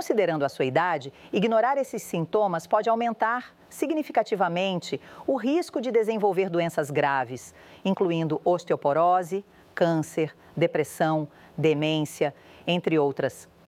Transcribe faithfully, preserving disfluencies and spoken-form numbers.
Considerando a sua idade, ignorar esses sintomas pode aumentar significativamente o risco de desenvolver doenças graves, incluindo osteoporose, câncer, depressão, demência, entre outras.